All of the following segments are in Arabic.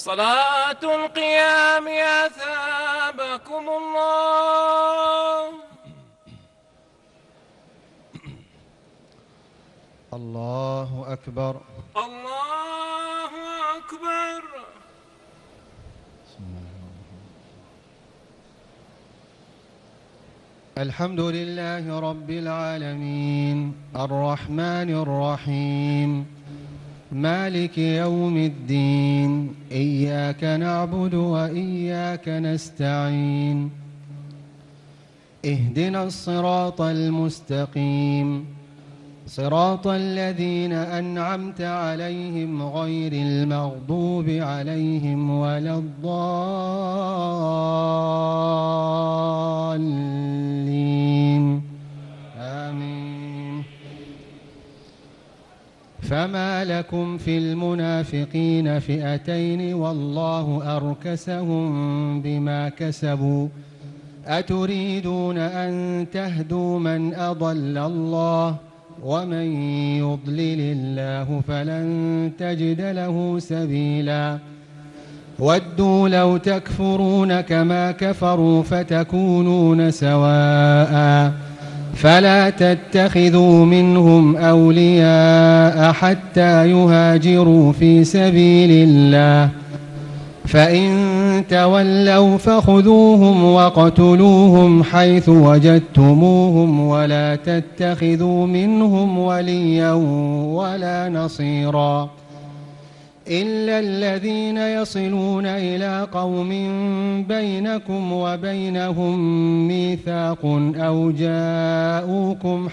صلاة القيام أثابكم الله. الله أكبر. الله أكبر. الحمد لله رب العالمين الرحمن الرحيم مالك يوم الدين، إياك نعبد وإياك نستعين، اهدنا الصراط المستقيم، صراط الذين أنعمت عليهم غير المغضوب عليهم ولا الضالين، آمين. فما لكم في المنافقين فئتين والله أركسهم بما كسبوا، أتريدون أن تهدوا من أضل الله ومن يضلل الله فلن تجد له سبيلا. ودوا لو تكفرون كما كفروا فتكونون سواء، فلا تتخذوا منهم أولياء حتى يهاجروا في سبيل الله، فإن تولوا فخذوهم وقتلوهم حيث وجدتموهم ولا تتخذوا منهم وليا ولا نصيرا، إلا الذين يصلون إلى قوم بينكم وبينهم ميثاق أو جاءوكم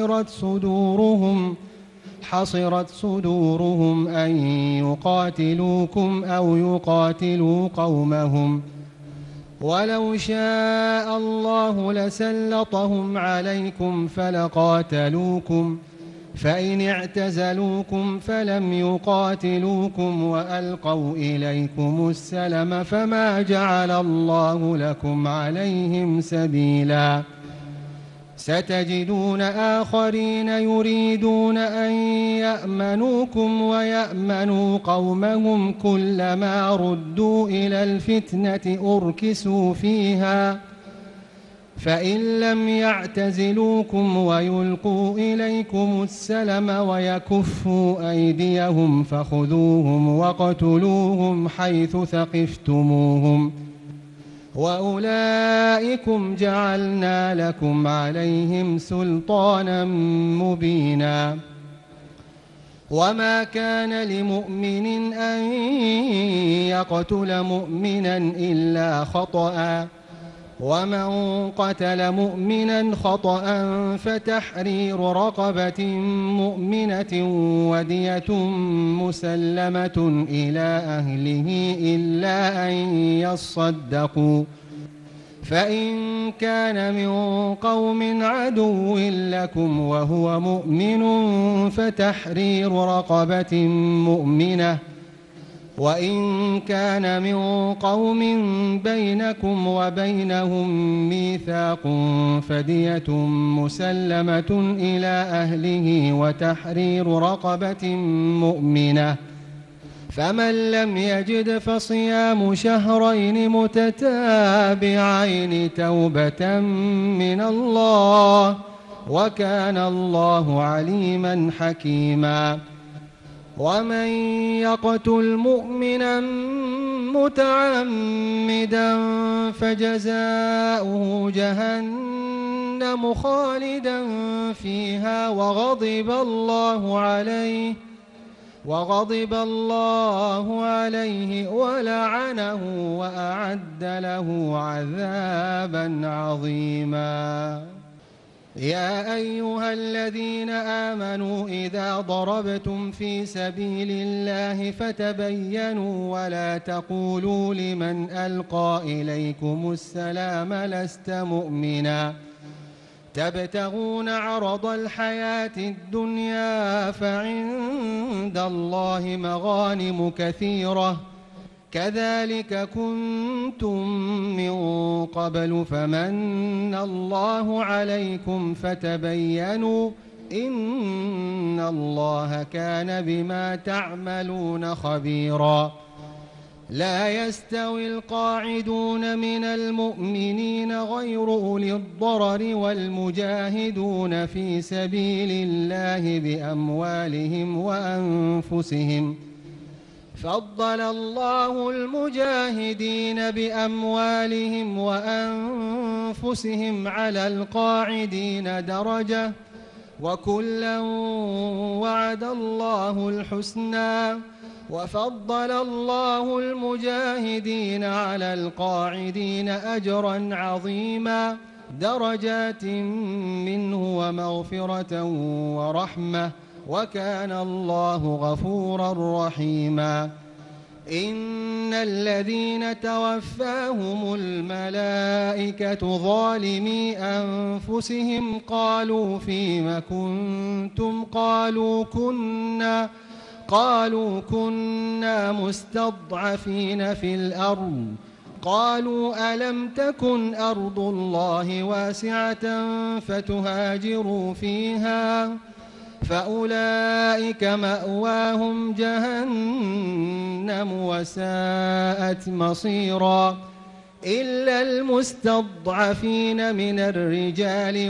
حصرت صدورهم أن يقاتلوكم أو يقاتلوا قومهم، ولو شاء الله لسلطهم عليكم فلقاتلوكم، فإن اعتزلوكم فلم يقاتلوكم وألقوا إليكم السلم فما جعل الله لكم عليهم سبيلا. ستجدون آخرين يريدون أن يأمنوكم ويأمنوا قومهم، كلما ردوا إلى الفتنة أركسوا فيها، فإن لم يعتزلوكم ويلقوا إليكم السلم ويكفوا أيديهم فخذوهم وقتلوهم حيث ثقفتموهم، وأولئكم جعلنا لكم عليهم سلطانا مبينا. وما كان لمؤمن أن يقتل مؤمنا إلا خطأ، ومن قتل مؤمنا خطأ فتحرير رقبة مؤمنة ودية مسلمة إلى أهله إلا أن يصدقوا، فإن كان من قوم عدو لكم وهو مؤمن فتحرير رقبة مؤمنة، وإن كان من قوم بينكم وبينهم ميثاق فدية مسلمة إلى أهله وتحرير رقبة مؤمنة، فمن لم يجد فصيام شهرين متتابعين توبة من الله، وكان الله عليما حكيما. ومن يقتل مؤمنا متعمدا فجزاؤه جهنم خالدا فيها وغضب الله عليه ولعنه وأعد له عذابا عظيما. يا أيها الذين آمنوا إذا ضربتم في سبيل الله فتبينوا ولا تقولوا لمن ألقى إليكم السلام لست مؤمنا، تبتغون عرض الحياة الدنيا فعند الله مغانم كثيرة، كذلك كنتم من قبل فمن الله عليكم فتبينوا إن الله كان بما تعملون خبيرا. لا يستوي القاعدون من المؤمنين غير أولي الضرر والمجاهدون في سبيل الله بأموالهم وأنفسهم. فضل الله المجاهدين بأموالهم وأنفسهم على القاعدين درجة، وكلا وعد الله الحسنى. وفضل الله المجاهدين على القاعدين أجرا عظيما، درجات منه ومغفرة ورحمة، وكان الله غفورا رحيما. إن الذين توفاهم الملائكة ظالمي أنفسهم قالوا فيم كنتم؟ قالوا كنا مستضعفين في الأرض. قالوا ألم تكن أرض الله واسعة فتهاجروا فيها؟ فأولئك مأواهم جهنم وساءت مصيرا. إلا المستضعفين من الرجال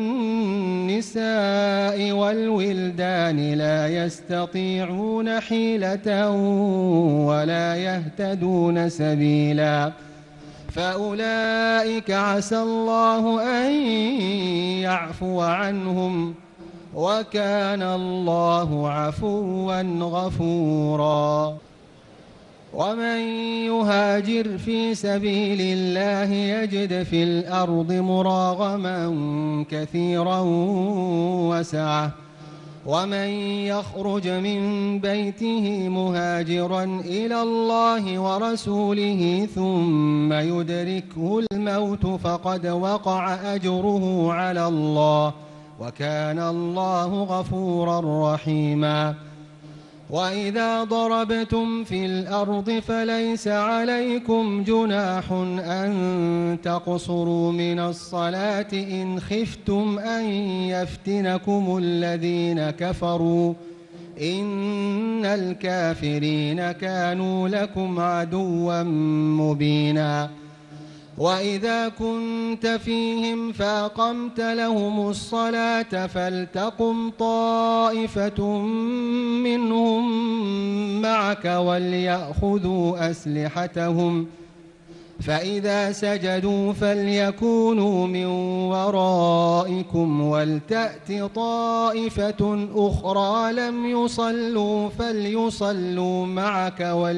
والنساء والولدان لا يستطيعون حيلة ولا يهتدون سبيلا، فأولئك عسى الله أن يعفو عنهم، وكان الله عفوا غفورا. ومن يهاجر في سبيل الله يجد في الأرض مراغما كثيرا وسعة. ومن يخرج من بيته مهاجرا إلى الله ورسوله ثم يدركه الموت فقد وقع أجره على الله، وكان الله غفورا رحيما. وإذا ضربتم في الأرض فليس عليكم جناح أن تقصروا من الصلاة إن خفتم أن يفتنكم الذين كفروا، إن الكافرين كانوا لكم عدوا مبينا. وإذا كنت فيهم فأقمت لهم الصلاة فلتقم طائفة منهم معك وليأخذوا أسلحتهم، فإذا سجدوا فليكونوا من ورائكم ولتأت طائفة أخرى لم يصلوا فليصلوا معك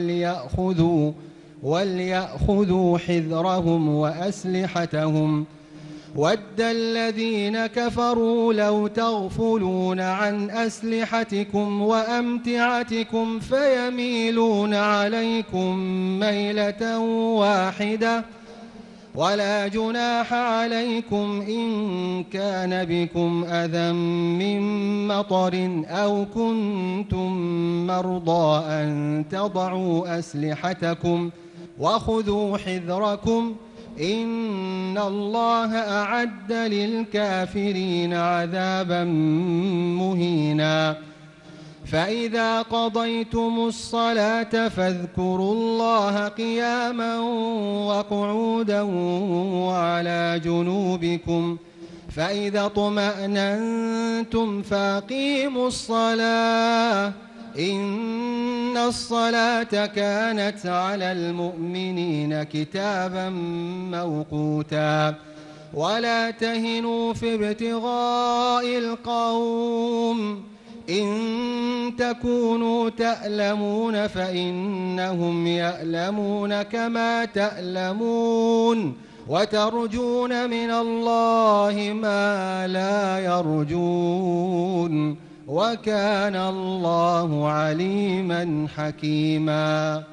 وليأخذوا حذرهم وأسلحتهم. ود الذين كفروا لو تغفلون عن أسلحتكم وأمتعتكم فيميلون عليكم ميلة واحدة. ولا جناح عليكم إن كان بكم أذى من مطر أو كنتم مرضى أن تضعوا أسلحتكم وخذوا حذركم، إن الله أعد للكافرين عذابا مهينا. فإذا قضيتم الصلاة فاذكروا الله قياما وقعودا وعلى جنوبكم، فإذا اطمأننتم فأقيموا الصلاة، إن الصلاة كانت على المؤمنين كتابا موقوتا. ولا تهنوا في ابتغاء القوم، إن تكونوا تألمون فإنهم يألمون كما تألمون، وترجون من الله ما لا يرجون، وكان الله عليما حكيما.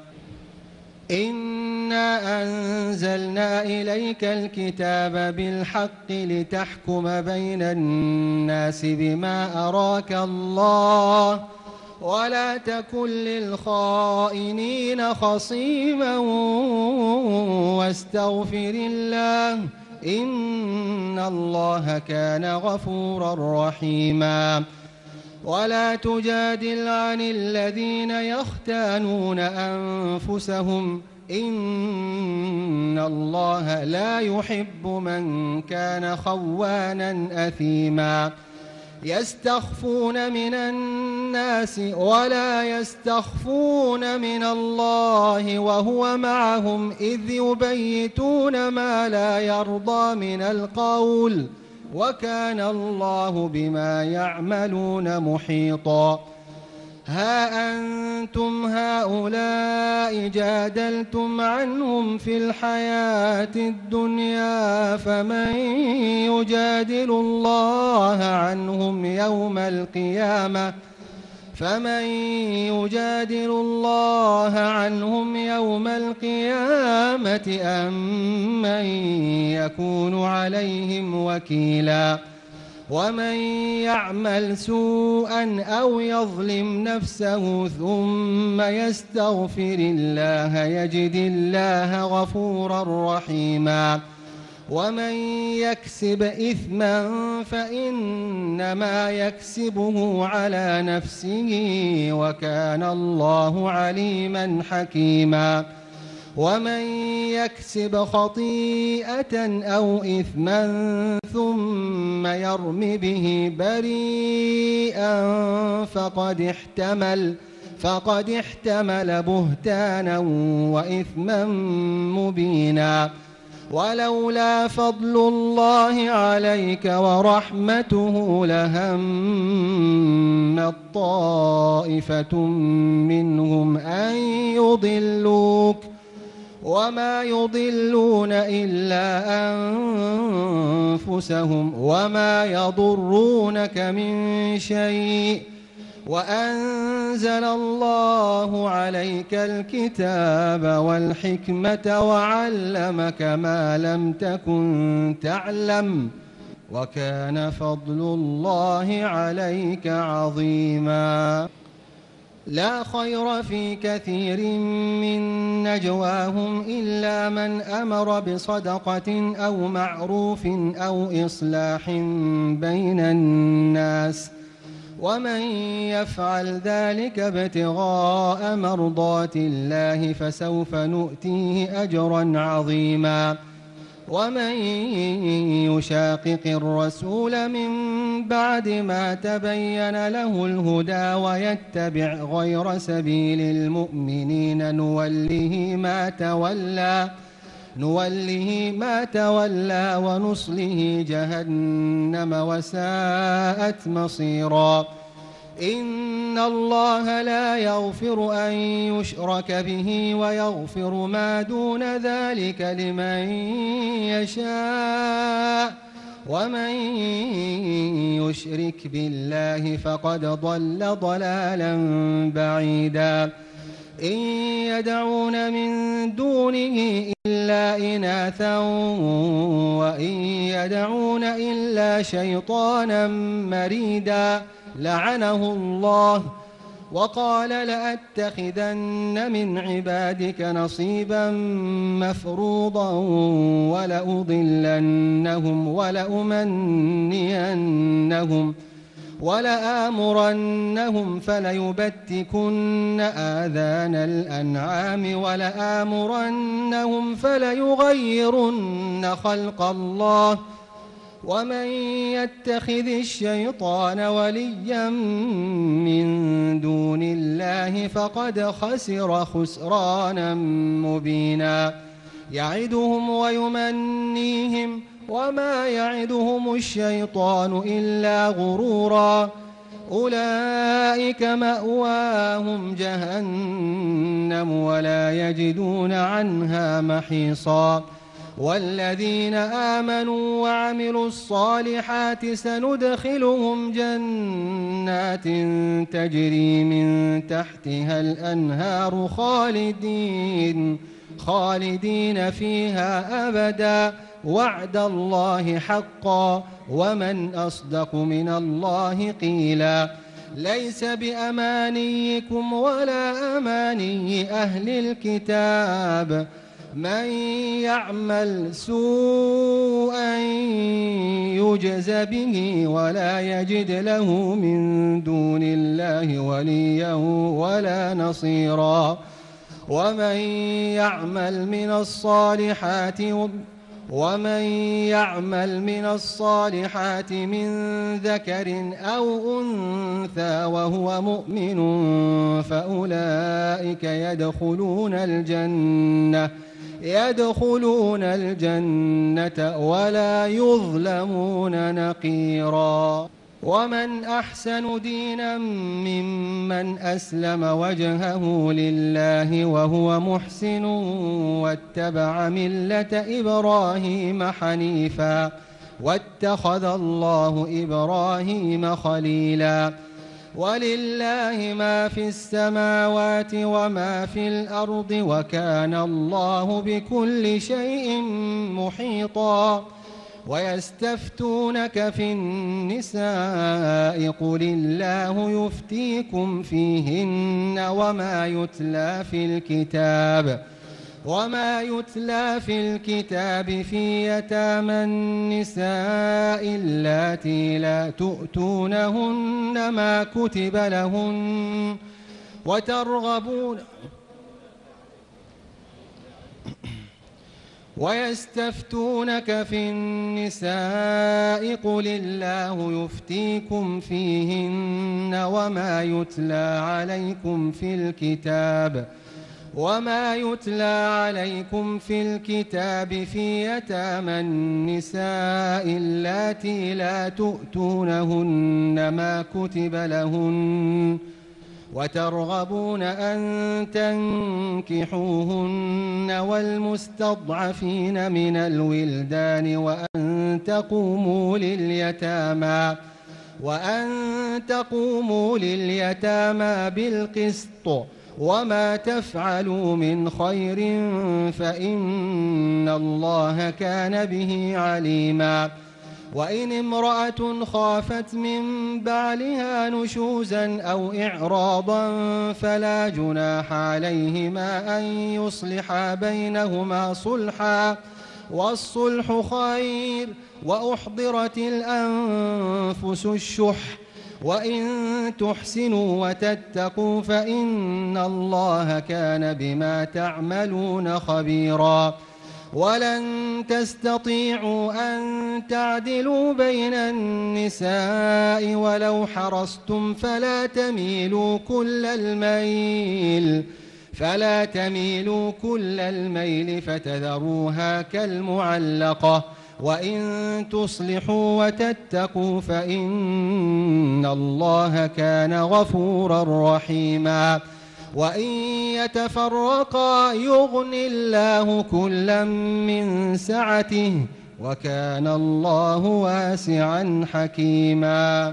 إنا أنزلنا إليك الكتاب بالحق لتحكم بين الناس بما أراك الله، ولا تكن للخائنين خصيما، واستغفر الله، إن الله كان غفورا رحيما. ولا تجادل عن الذين يختانون أنفسهم إن الله لا يحب من كان خوانا أثيما يستخفون من الناس ولا يستخفون من الله وهو معهم إذ يبيتون ما لا يرضى من القول وكان الله بما يعملون محيطا ها أنتم هؤلاء جادلتم عنهم في الحياة الدنيا فمن يجادل الله عنهم يوم القيامة أم من يكون عليهم وكيلا ومن يعمل سوءا أو يظلم نفسه ثم يستغفر الله يجد الله غفورا رحيما ومن يكسب إثما فإنما يكسبه على نفسه وكان الله عليما حكيما ومن يكسب خطيئة أو إثما ثم يرم به بريئا فقد احتمل بهتانا وإثما مبينا ولولا فضل الله عليك ورحمته لهمت طائفة منهم أن يضلوك وما يضلون إلا أنفسهم وما يضرونك من شيء وأنزل الله عليك الكتاب والحكمة وعلمك ما لم تكن تعلم وكان فضل الله عليك عظيما لا خير في كثير من نجواهم إلا من أمر بصدقة أو معروف أو إصلاح بين الناس ومن يفعل ذلك ابتغاء مرضات الله فسوف نؤتيه أجرا عظيما ومن يشاقق الرسول من بعد ما تبين له الهدى ويتبع غير سبيل المؤمنين نوله ما تولى ونصله جهنم وساءت مصيرا إن الله لا يغفر أن يشرك به ويغفر ما دون ذلك لمن يشاء ومن يشرك بالله فقد ضل ضلالا بعيدا إن يدعون من دونه إلا إناثا وإن يدعون إلا شيطانا مريدا لعنه الله وقال لأتخذن من عبادك نصيبا مفروضا ولآمرنهم فليبتكن آذان الأنعام ولآمرنهم فليغيرن خلق الله ومن يتخذ الشيطان وليا من دون الله فقد خسر خسرانا مبينا يعدهم ويمنيهم وما يعدهم الشيطان إلا غرورا أولئك مأواهم جهنم ولا يجدون عنها محيصا والذين آمنوا وعملوا الصالحات سندخلهم جنات تجري من تحتها الأنهار خالدين فيها أبدا وعد الله حقا ومن أصدق من الله قيلا ليس بأمانيكم ولا أماني أهل الكتاب من يعمل سوءا يجز به ولا يجد له من دون الله وليا ولا نصيرا ومن يعمل من الصالحات من ذكر أو أنثى وهو مؤمن فأولئك يدخلون الجنة ولا يظلمون نقيرا ومن أحسن دينا ممن أسلم وجهه لله وهو محسن واتبع ملة إبراهيم حنيفا واتخذ الله إبراهيم خليلا ولله ما في السماوات وما في الأرض وكان الله بكل شيء محيطا ويستفتونك في النساء قل الله يفتيكم فيهن وما يتلى في الكتاب في يتامى النساء اللاتي لا تؤتونهن ما كتب لهن ويستفتونك في النساء قل الله يفتيكم فيهن وما يتلى عليكم في الكتاب في يتامى النساء اللاتي لا تؤتونهن ما كتب لهن وترغبون أن تنكحوهن والمستضعفين من الولدان وأن تقوموا لليتامى بالقسط وما تفعلوا من خير فإن الله كان به عليما وإن امرأة خافت من بعلها نشوزا أو إعراضا فلا جناح عليهما أن يصلحا بينهما صلحا والصلح خير وأحضرت الأنفس الشح وإن تحسنوا وتتقوا فإن الله كان بما تعملون خبيرا ولن تستطيعوا أن تعدلوا بين النساء ولو حرصتم فلا تميلوا كل الميل فتذروها كالمعلقة وإن تصلحوا وتتقوا فإن الله كان غفورا رحيما وإن يتفرقا يغن الله كلا من سعته وكان الله واسعا حكيما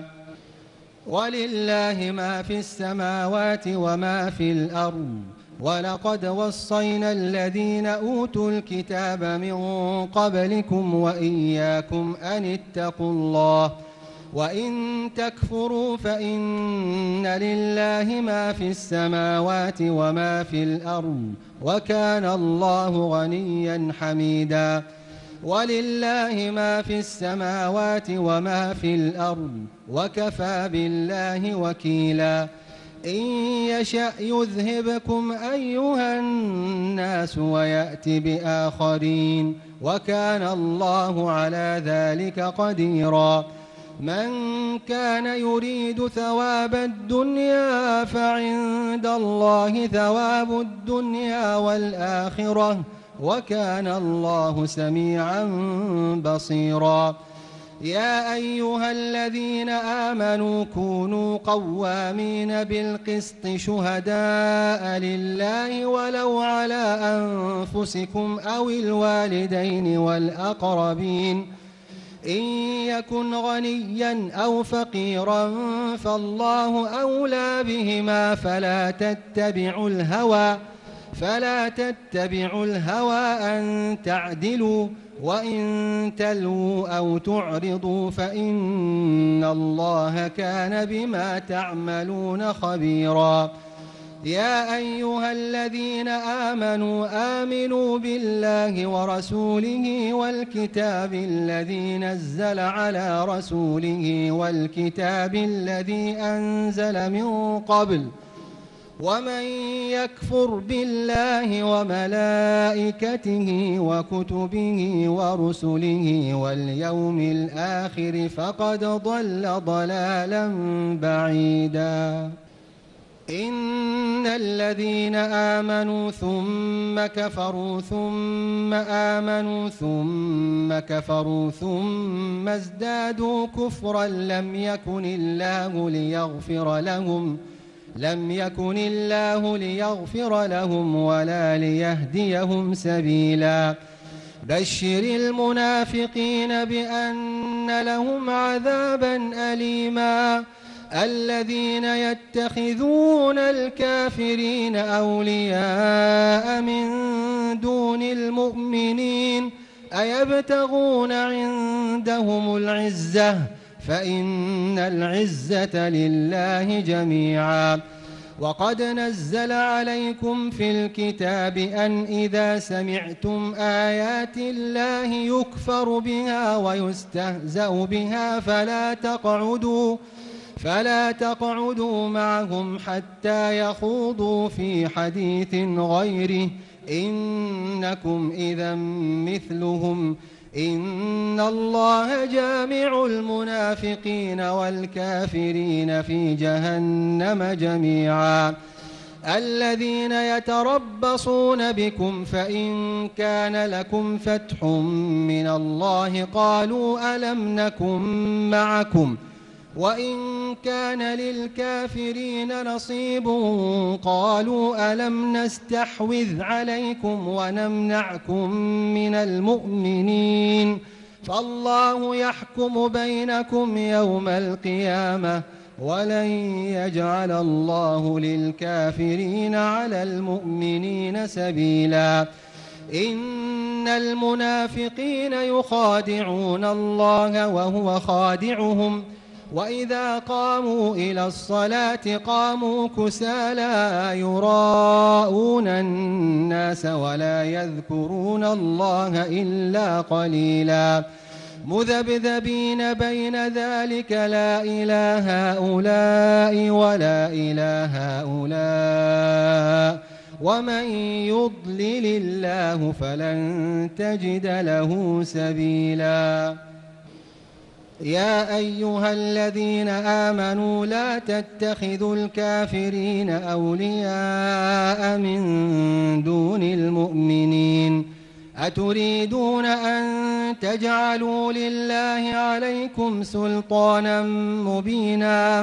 ولله ما في السماوات وما في الأرض ولقد وصينا الذين أوتوا الكتاب من قبلكم وإياكم أن اتقوا الله وإن تكفروا فإن لله ما في السماوات وما في الأرض وكان الله غنيا حميدا ولله ما في السماوات وما في الأرض وكفى بالله وكيلا إن يشأ يذهبكم أيها الناس ويأت بآخرين وكان الله على ذلك قديرا من كان يريد ثواب الدنيا فعند الله ثواب الدنيا والآخرة وكان الله سميعا بصيرا يا أيها الذين آمنوا كونوا قوامين بالقسط شهداء لله ولو على أنفسكم أو الوالدين والأقربين إن يكن غنيا أو فقيرا فالله أولى بهما فلا تتبعوا الهوى أن تعدلوا وإن تلووا أو تعرضوا فإن الله كان بما تعملون خبيرا يا أيها الذين آمنوا آمنوا بالله ورسوله والكتاب الذي نزل على رسوله والكتاب الذي أنزل من قبل ومن يكفر بالله وملائكته وكتبه ورسله واليوم الآخر فقد ضل ضلالا بعيدا إن الذين آمنوا ثم كفروا ثم آمنوا ثم كفروا ثم ازدادوا كفرا لم يكن الله ليغفر لهم ولا ليهديهم سبيلا بشر المنافقين بأن لهم عذابا أليما الذين يتخذون الكافرين أولياء من دون المؤمنين أيبتغون عندهم العزة فإن العزة لله جميعا وقد نزل عليكم في الكتاب أن إذا سمعتم آيات الله يكفر بها ويستهزأ بها فلا تقعدوا معهم حتى يخوضوا في حديث غيره إنكم إذا مثلهم إن الله جامع المنافقين والكافرين في جهنم جميعا الذين يتربصون بكم فإن كان لكم فتح من الله قالوا ألم نكن معكم وإن كان للكافرين نصيب قالوا ألم نستحوذ عليكم ونمنعكم من المؤمنين فالله يحكم بينكم يوم القيامة ولن يجعل الله للكافرين على المؤمنين سبيلا إن المنافقين يخادعون الله وهو خادعهم وإذا قاموا إلى الصلاة قاموا كسالى يراءون الناس ولا يذكرون الله إلا قليلا مذبذبين بين ذلك لا إله هؤلاء ولا إله هؤلاء ومن يضلل الله فلن تجد له سبيلا يا أيها الذين آمنوا لا تتخذوا الكافرين أولياء من دون المؤمنين أتريدون أن تجعلوا لله عليكم سلطانا مبينا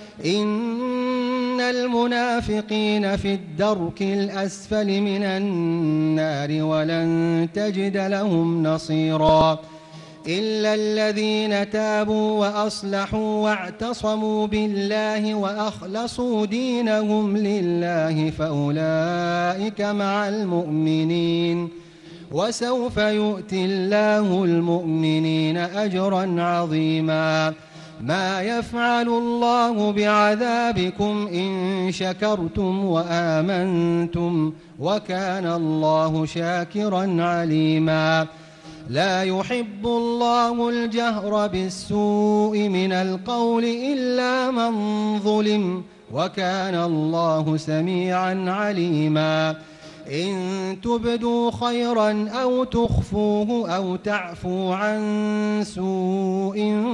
إن المنافقين في الدرك الأسفل من النار ولن تجد لهم نصيرا إلا الذين تابوا وأصلحوا واعتصموا بالله وأخلصوا دينهم لله فأولئك مع المؤمنين وسوف يؤتي الله المؤمنين أجرا عظيما ما يفعل الله بعذابكم إن شكرتم وآمنتم وكان الله شاكرا عليما لا يحب الله الجهر بالسوء من القول إلا من ظلم وكان الله سميعا عليما إن تبدوا خيرا أو تخفوه أو تعفوا عن سوء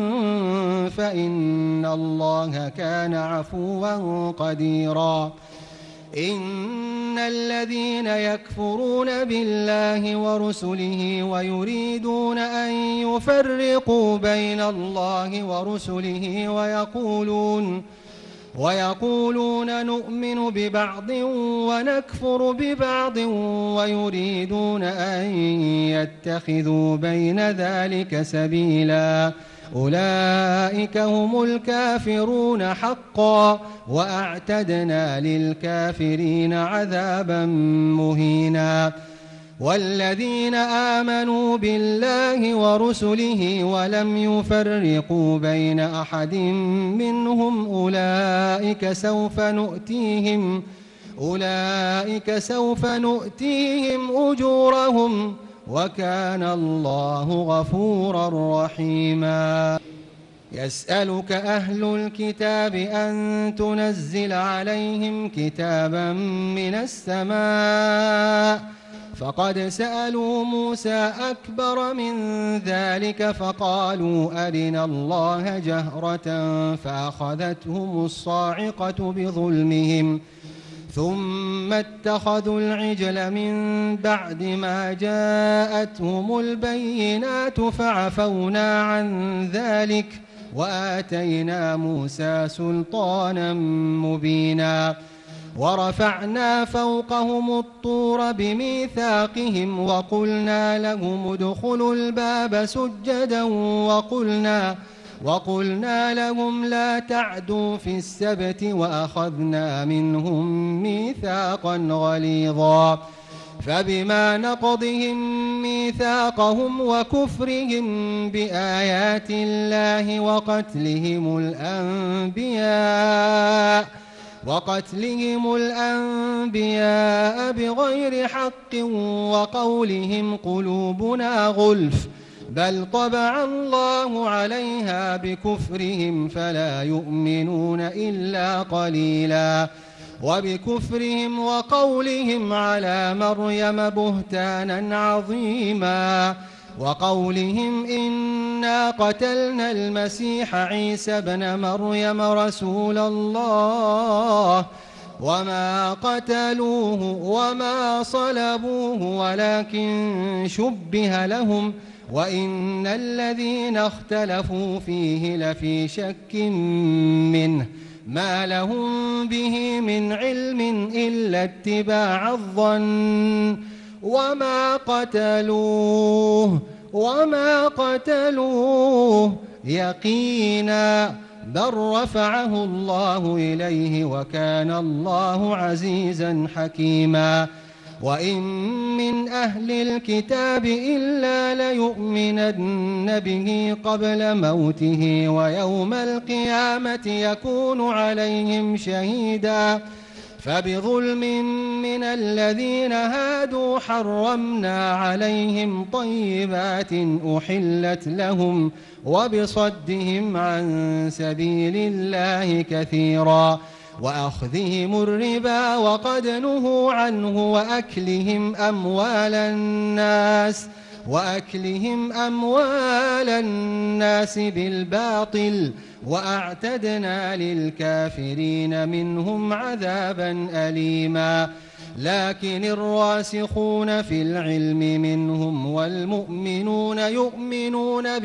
فإن الله كان عفوا قديرا إن الذين يكفرون بالله ورسله ويريدون أن يفرقوا بين الله ورسله ويقولون نؤمن ببعض ونكفر ببعض ويريدون أن يتخذوا بين ذلك سبيلا أولئك هم الكافرون حقا وأعتدنا للكافرين عذابا مهينا والذين آمنوا بالله ورسله ولم يفرقوا بين أحد منهم أولئك سوف نؤتيهم أجورهم وكان الله غفورا رحيما. يسألك أهل الكتاب أن تنزل عليهم كتابا من السماء فقد سألوا موسى أكبر من ذلك فقالوا أرنا الله جهرة فأخذتهم الصاعقة بظلمهم ثم اتخذوا العجل من بعد ما جاءتهم البينات فعفونا عن ذلك وآتينا موسى سلطانا مبينا. ورفعنا فوقهم الطور بميثاقهم وقلنا لهم ادخلوا الباب سجدا وقلنا لهم لا تعدوا في السبت وأخذنا منهم ميثاقا غليظا. فبما نقضهم ميثاقهم وكفرهم بآيات الله وقتلهم الأنبياء بغير حق وقولهم قلوبنا غلف بل طبع الله عليها بكفرهم فلا يؤمنون إلا قليلا. وبكفرهم وقولهم على مريم بهتانا عظيما وقولهم إنا قتلنا المسيح عيسى ابن مريم رسول الله وما قتلوه وما صلبوه ولكن شبه لهم وإن الذين اختلفوا فيه لفي شك منه ما لهم به من علم إلا اتباع الظن وما قتلوه يقينا بل رفعه الله إليه وكان الله عزيزا حكيما. وإن من أهل الكتاب إلا ليؤمنن به قبل موته ويوم القيامة يكون عليهم شهيدا. فبظلم من الذين هادوا حرمنا عليهم طيبات أحلت لهم وبصدهم عن سبيل الله كثيرا وأخذهم الربا وقد نهوا عنه وأكلهم أموال الناس بالباطل وأعتدنا للكافرين منهم عذابا أليما. لكن الراسخون في العلم منهم والمؤمنون يؤمنون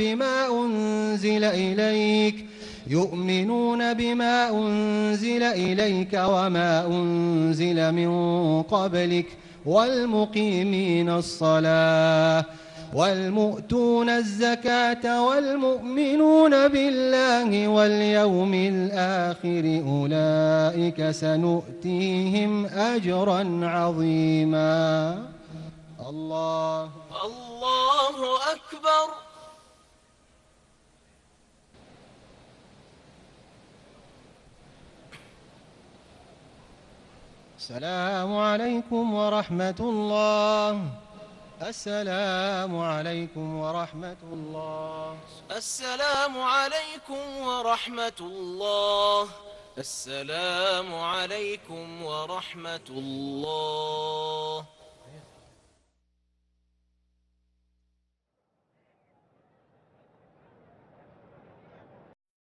بما أنزل إليك وما أنزل من قبلك والمقيمين الصلاة والمؤتون الزكاة والمؤمنون بالله واليوم الآخر أولئك سنؤتيهم أجرا عظيما. الله أكبر. السلام عليكم ورحمة الله. السلام عليكم ورحمة الله. السلام عليكم ورحمة الله. السلام عليكم ورحمة الله.